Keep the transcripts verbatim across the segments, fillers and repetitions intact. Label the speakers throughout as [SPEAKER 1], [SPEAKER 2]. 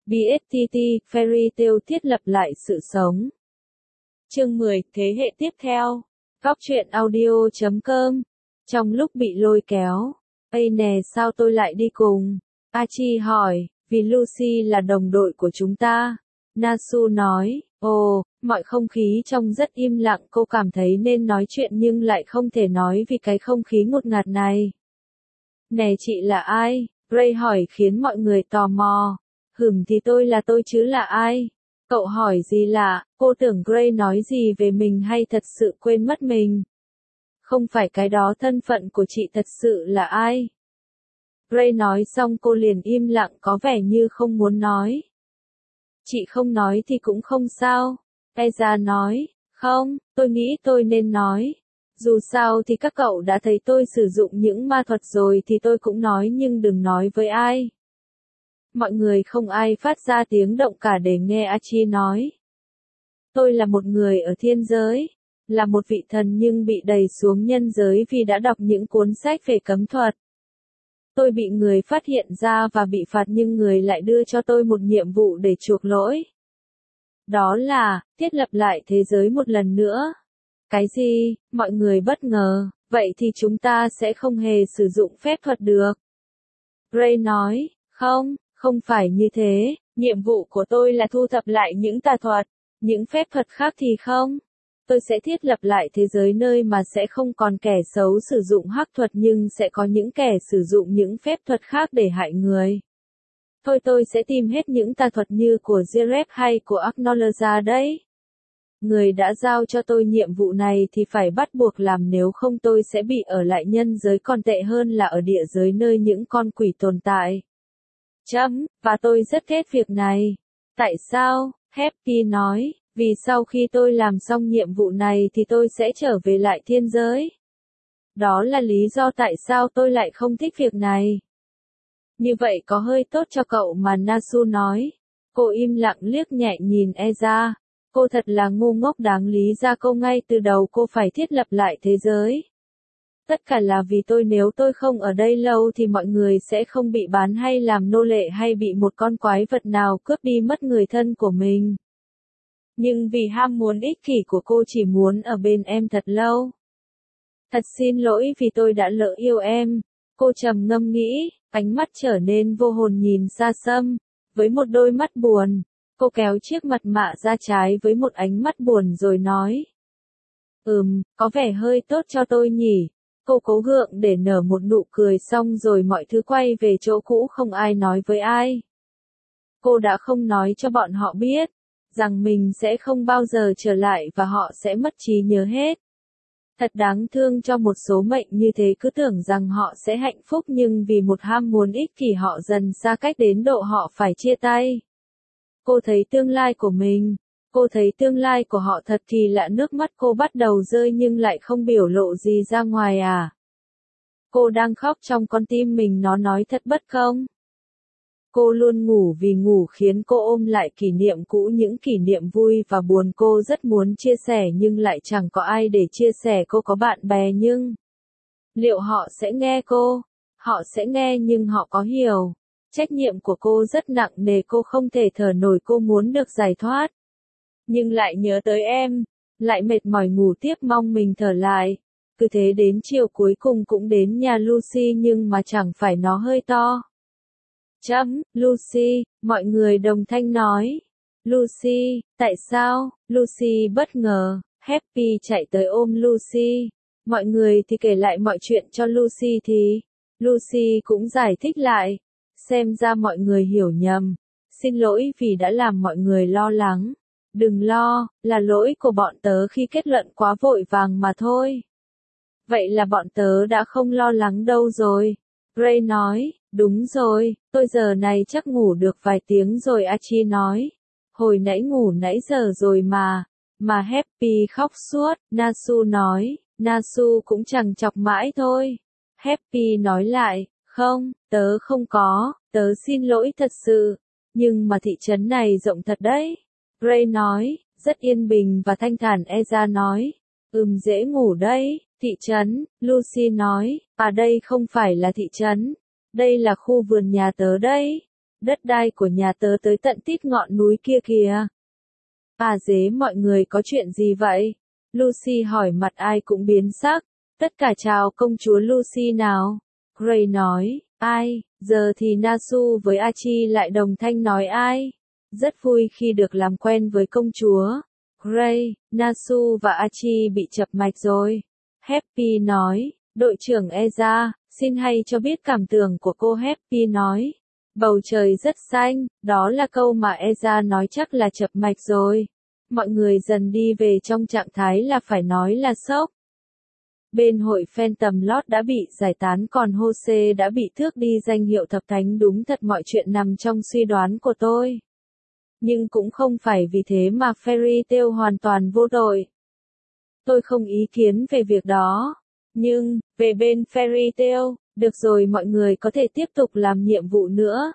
[SPEAKER 1] bê ét tê tê, Fairy Tail thiết lập lại sự sống. Chương mười, thế hệ tiếp theo. Góc truyện audio chấm com. Trong lúc bị lôi kéo, "Ây nè sao tôi lại đi cùng?" Archie hỏi, "Vì Lucy là đồng đội của chúng ta." Nasu nói, "Ồ." Mọi không khí trong rất im lặng, cô cảm thấy nên nói chuyện nhưng lại không thể nói vì cái không khí ngột ngạt này. "Nè chị là ai?" Gray hỏi khiến mọi người tò mò. "Hửm thì tôi là tôi chứ là ai?" Cậu hỏi gì lạ, cô tưởng Gray nói gì về mình hay thật sự quên mất mình. "Không phải cái đó, thân phận của chị thật sự là ai?" Gray nói xong cô liền im lặng có vẻ như không muốn nói. "Chị không nói thì cũng không sao." Ezra nói, "Không, tôi nghĩ tôi nên nói. Dù sao thì các cậu đã thấy tôi sử dụng những ma thuật rồi thì tôi cũng nói nhưng đừng nói với ai." Mọi người không ai phát ra tiếng động cả để nghe Archie nói. "Tôi là một người ở thiên giới, là một vị thần nhưng bị đẩy xuống nhân giới vì đã đọc những cuốn sách về cấm thuật. Tôi bị người phát hiện ra và bị phạt nhưng người lại đưa cho tôi một nhiệm vụ để chuộc lỗi. Đó là, thiết lập lại thế giới một lần nữa." "Cái gì?" Mọi người bất ngờ, "Vậy thì chúng ta sẽ không hề sử dụng phép thuật được." Gray nói, "Không, không phải như thế, nhiệm vụ của tôi là thu thập lại những tà thuật, những phép thuật khác thì không. Tôi sẽ thiết lập lại thế giới nơi mà sẽ không còn kẻ xấu sử dụng hắc thuật nhưng sẽ có những kẻ sử dụng những phép thuật khác để hại người. Thôi tôi sẽ tìm hết những tà thuật như của Zeref hay của Acknowledge đấy. Người đã giao cho tôi nhiệm vụ này thì phải bắt buộc làm nếu không tôi sẽ bị ở lại nhân giới, còn tệ hơn là ở địa giới nơi những con quỷ tồn tại. Chấm, và tôi rất ghét việc này." "Tại sao?" Happy nói, "Vì sau khi tôi làm xong nhiệm vụ này thì tôi sẽ trở về lại thiên giới. Đó là lý do tại sao tôi lại không thích việc này." "Như vậy có hơi tốt cho cậu mà," Nasu nói. Cô im lặng liếc nhẹ nhìn Ezra. Cô thật là ngu ngốc, đáng lý ra cô ngay từ đầu cô phải thiết lập lại thế giới. Tất cả là vì tôi, nếu tôi không ở đây lâu thì mọi người sẽ không bị bán hay làm nô lệ hay bị một con quái vật nào cướp đi mất người thân của mình. Nhưng vì ham muốn ích kỷ của cô chỉ muốn ở bên em thật lâu. Thật xin lỗi vì tôi đã lỡ yêu em." Cô trầm ngâm nghĩ, ánh mắt trở nên vô hồn nhìn xa xăm, với một đôi mắt buồn. Cô kéo chiếc mặt nạ ra trái với một ánh mắt buồn rồi nói. Ừm, có vẻ hơi tốt cho tôi nhỉ. Cô cố gượng để nở một nụ cười xong rồi mọi thứ quay về chỗ cũ, không ai nói với ai. Cô đã không nói cho bọn họ biết, rằng mình sẽ không bao giờ trở lại và họ sẽ mất trí nhớ hết. Thật đáng thương cho một số mệnh như thế cứ tưởng rằng họ sẽ hạnh phúc nhưng vì một ham muốn ích kỷ họ dần xa cách đến độ họ phải chia tay. Cô thấy tương lai của mình. Cô thấy tương lai của họ thật kỳ lạ, nước mắt cô bắt đầu rơi nhưng lại không biểu lộ gì ra ngoài à. Cô đang khóc trong con tim mình, nó nói thật bất công. Cô luôn ngủ vì ngủ khiến cô ôm lại kỷ niệm cũ, những kỷ niệm vui và buồn cô rất muốn chia sẻ nhưng lại chẳng có ai để chia sẻ. Cô có bạn bè nhưng liệu họ sẽ nghe cô? Họ sẽ nghe nhưng họ có hiểu? Trách nhiệm của cô rất nặng nề, cô không thể thở nổi, cô muốn được giải thoát. Nhưng lại nhớ tới em, lại mệt mỏi ngủ tiếp mong mình thở lại. Cứ thế đến chiều cuối cùng cũng đến nhà Lucy nhưng mà chẳng phải nó hơi to. Chấm, Lucy, mọi người đồng thanh nói. Lucy, tại sao? Lucy bất ngờ, Happy chạy tới ôm Lucy. Mọi người thì kể lại mọi chuyện cho Lucy thì Lucy cũng giải thích lại. Xem ra mọi người hiểu nhầm. Xin lỗi vì đã làm mọi người lo lắng. Đừng lo, là lỗi của bọn tớ khi kết luận quá vội vàng mà thôi. Vậy là bọn tớ đã không lo lắng đâu rồi. Gray nói, đúng rồi, tôi giờ này chắc ngủ được vài tiếng rồi. Archie nói, hồi nãy ngủ nãy giờ rồi mà. Mà Happy khóc suốt. Nasu nói, Nasu cũng chẳng chọc mãi thôi. Happy nói lại, không, tớ không có, tớ xin lỗi thật sự. Nhưng mà thị trấn này rộng thật đấy. Gray nói, rất yên bình và thanh thản. Ezra nói, ừm dễ ngủ đấy. Thị trấn, Lucy nói, à đây không phải là thị trấn, đây là khu vườn nhà tớ đấy. đất đai của nhà tớ tới tận tít ngọn núi kia kìa. À dế, mọi người có chuyện gì vậy? Lucy hỏi, mặt ai cũng biến sắc. Tất cả chào công chúa Lucy nào. Gray nói, ai, giờ thì Nasu với Archie lại đồng thanh nói ai. Rất vui khi được làm quen với công chúa. Gray, Nasu và Archie bị chập mạch rồi. Happy nói, đội trưởng Eza, xin hay cho biết cảm tưởng của cô. Happy nói, bầu trời rất xanh, đó là câu mà Eza nói chắc là chập mạch rồi. Mọi người dần đi về trong trạng thái là phải nói là sốc. Bên hội Phantom Lord đã bị giải tán, còn Jose đã bị tước đi danh hiệu thập thánh. Đúng thật, mọi chuyện nằm trong suy đoán của tôi. Nhưng cũng không phải vì thế mà Fairy Tail hoàn toàn vô tội. Tôi không ý kiến về việc đó. Nhưng, về bên Fairy Tail, được rồi, mọi người có thể tiếp tục làm nhiệm vụ nữa.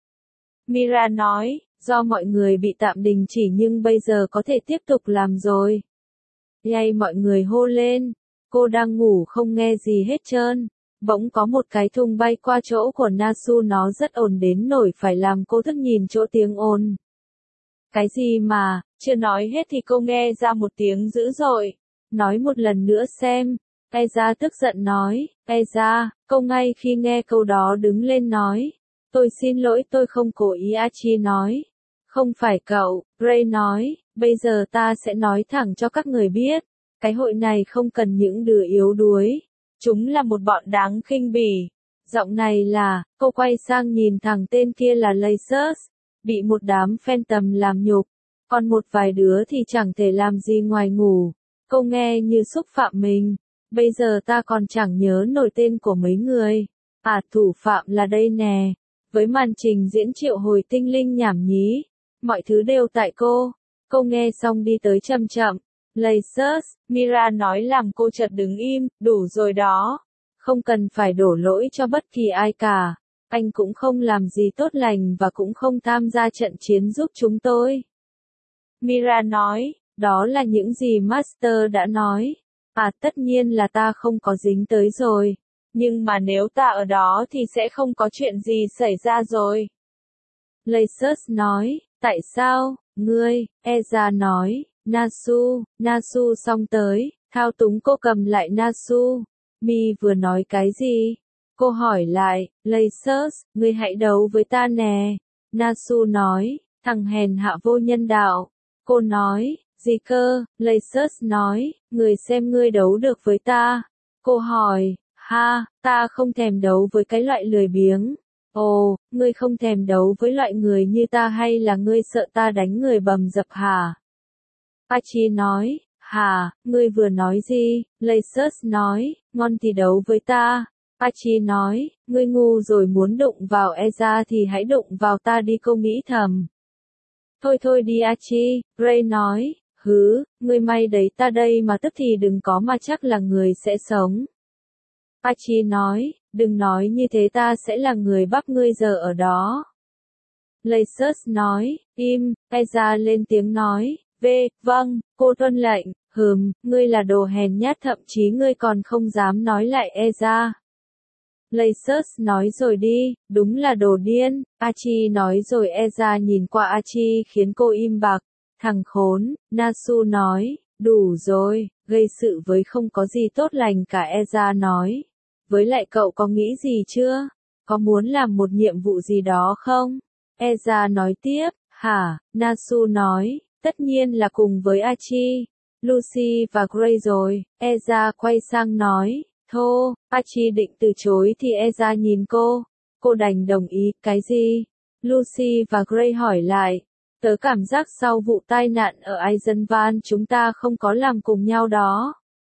[SPEAKER 1] Mira nói, do mọi người bị tạm đình chỉ nhưng bây giờ có thể tiếp tục làm rồi. Yay, mọi người hô lên. Cô đang ngủ không nghe gì hết trơn. Bỗng có một cái thùng bay qua chỗ của Nasu, nó rất ồn đến nổi phải làm cô thức nhìn chỗ tiếng ồn. Cái gì mà, chưa nói hết thì cô nghe ra một tiếng dữ dội. Nói một lần nữa xem. Eza tức giận nói, Eza, cô ngay khi nghe câu đó đứng lên nói. Tôi xin lỗi, tôi không cố ý. Archie nói. Không phải cậu, Gray nói, bây giờ ta sẽ nói thẳng cho các người biết. Cái hội này không cần những đứa yếu đuối. Chúng là một bọn đáng khinh bỉ. Giọng này là, cô quay sang nhìn thằng tên kia là Lacers. Bị một đám Phantom làm nhục. Còn một vài đứa thì chẳng thể làm gì ngoài ngủ. Cô nghe như xúc phạm mình. Bây giờ ta còn chẳng nhớ nổi tên của mấy người. À, thủ phạm là đây nè. Với màn trình diễn triệu hồi tinh linh nhảm nhí. Mọi thứ đều tại cô. Cô nghe xong đi tới chậm chậm. Lacers, Mira nói làm cô chợt đứng im, đủ rồi đó. Không cần phải đổ lỗi cho bất kỳ ai cả. Anh cũng không làm gì tốt lành và cũng không tham gia trận chiến giúp chúng tôi. Mira nói, đó là những gì Master đã nói. À, tất nhiên là ta không có dính tới rồi. Nhưng mà nếu ta ở đó thì sẽ không có chuyện gì xảy ra rồi. Lacers nói, tại sao, ngươi, Eza nói, Nasu, Nasu xong tới, thao túng cô cầm lại Nasu. Mi vừa nói cái gì? Cô hỏi lại, Lacers, ngươi hãy đấu với ta nè. Nasu nói, thằng hèn hạ vô nhân đạo. Cô nói, gì cơ? Lacers nói, người xem ngươi đấu được với ta. Cô hỏi, ha, ta không thèm đấu với cái loại lười biếng. Ồ, ngươi không thèm đấu với loại người như ta hay là ngươi sợ ta đánh người bầm dập hả? Archie nói, hả, ngươi vừa nói gì? Lacers nói, ngon thì đấu với ta. Archie nói, ngươi ngu rồi, muốn đụng vào Eza thì hãy đụng vào ta đi, cô nghĩ thầm. Thôi thôi đi Archie, Gray nói, hứ, ngươi may đấy, ta đây mà tức thì đừng có mà chắc là người sẽ sống. Archie nói, đừng nói như thế, ta sẽ là người bắt ngươi giờ ở đó. Lacers nói, im, Eza lên tiếng nói, về, vâng, cô tuân lệnh, hừm, ngươi là đồ hèn nhát, thậm chí ngươi còn không dám nói lại Eza. Lacers nói rồi đi, đúng là đồ điên. Archie nói rồi Eza nhìn qua Archie khiến cô im bặt. Thằng khốn, Nasu nói, đủ rồi, gây sự với không có gì tốt lành cả. Eza nói, với lại cậu có nghĩ gì chưa? Có muốn làm một nhiệm vụ gì đó không? Eza nói tiếp, hả? Nasu nói, tất nhiên là cùng với Archie, Lucy và Gray rồi. Eza quay sang nói, thô, Archie định từ chối thì Eza nhìn cô. Cô đành đồng ý, cái gì? Lucy và Gray hỏi lại. Tớ cảm giác sau vụ tai nạn ở Eisenvan chúng ta không có làm cùng nhau đó.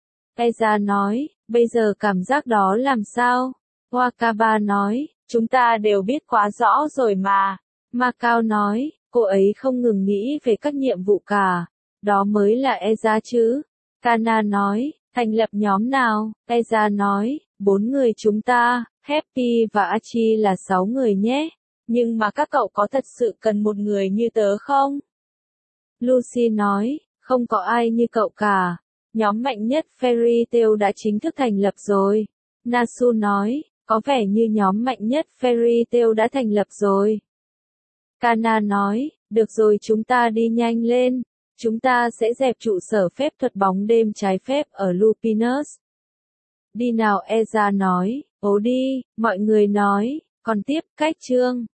[SPEAKER 1] Eza nói, bây giờ cảm giác đó làm sao? Wakaba nói, chúng ta đều biết quá rõ rồi mà. Macau nói, cô ấy không ngừng nghĩ về các nhiệm vụ cả. Đó mới là Eza chứ. Kana nói, thành lập nhóm nào? Eza nói, bốn người chúng ta, Happy và Archie là sáu người nhé. Nhưng mà các cậu có thật sự cần một người như tớ không? Lucy nói, không có ai như cậu cả. Nhóm mạnh nhất Fairy Tail đã chính thức thành lập rồi. Nasu nói, có vẻ như nhóm mạnh nhất Fairy Tail đã thành lập rồi. Kana nói, được rồi chúng ta đi nhanh lên, chúng ta sẽ dẹp trụ sở phép thuật bóng đêm trái phép ở Lupinus. Đi nào Eza nói, ố đi, mọi người nói, còn tiếp, cách chương.